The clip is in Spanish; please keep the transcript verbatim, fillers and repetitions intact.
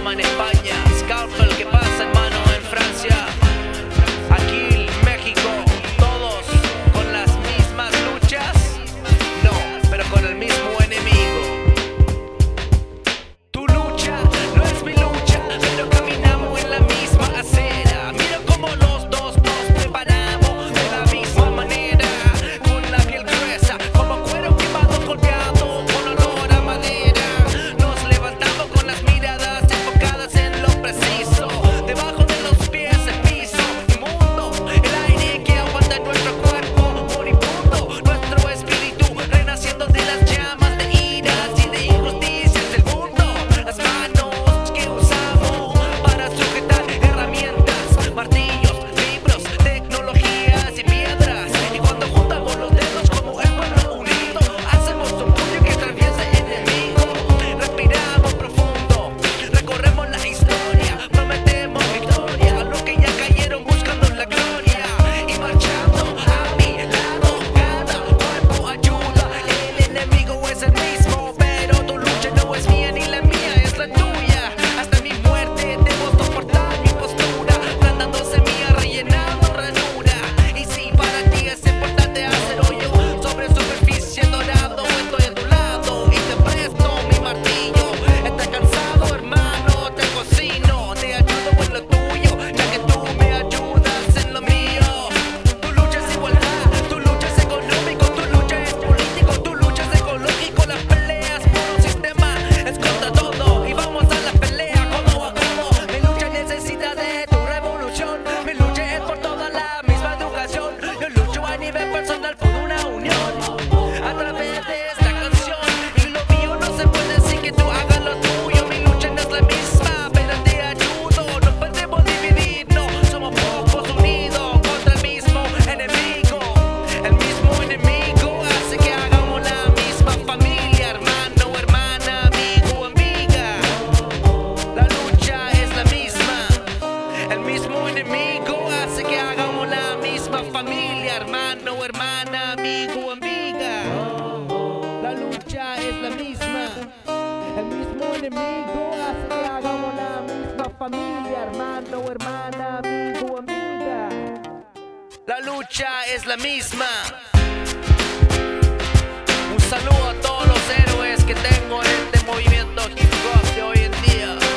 Rama en España, Scalpel, ¿qué pasa, hermano? En Francia, aquí en México, todos con las mismas luchas, no, pero con el mismo enemigo. Tu lucha no es mi lucha, pero caminamos en la misma acera. Mira cómo los dos nos preparamos de la misma manera, con la piel gruesa, como cuero quemado colgado, con olor a madera. Nos levantamos con las miradas enfocadas en lo preciso, debajo de los pies el piso inmundo, el aire que aguanta nuestro cuerpo moribundo, nuestro espíritu renaciendo de las llamas de iras y de injusticias del mundo. Las manos que usamos para sujetar herramientas, martillos, libros, tecnologías y piedras. Y cuando juntamos los dedos como el pueblo unido, hacemos un puño que atraviesa el enemigo. Respiramos profundo, recorremos la historia, prometemos victoria a los que ya cayeron buscando la gloria. Y marchando a mi lado, cada cuerpo ayuda. El enemigo es el mismo, pero tu lucha no es mía ni la mía es la tuya. Hasta mi muerte debo soportar mi postura, plantando semilla, rellenando ranura. Y si para ti es importante hacer hoyo sobre superficie dorado, estoy a tu lado y te presto mi martillo. Estás cansado, hermano, te cocino, te ayudo en lo tuyo, ya que tú me ayudas en lo mío. Tu lucha es igualdad, tu lucha es económico, tu lucha es político, tu lucha es ecológico. Las peleas por un sistema es contra todo y vamos a la pelea codo a codo. Mi lucha necesita de tu revolución, mi lucha es por toda la misma educación. Yo lucho a nivel personal por una unión a través de esta canción. Y lo mío no se puede sin que tú hagas lo tuyo. Mi lucha no es la misma, pero te ayudo. No podemos dividir, no, somos pocos unidos contra el mismo enemigo. El mismo enemigo hace que hagamos la misma familia, hermano, hermana, amigo, amiga. La lucha es la misma. El mismo enemigo hace que hagamos la misma familia, hermano, hermana, amigo, amiga. La lucha es la misma. El mismo enemigo hace que hagamos la misma familia, hermano, hermana, amigo, amiga. La lucha es la misma. Un saludo a todos los héroes que tengo en este movimiento hip hop de hoy en día.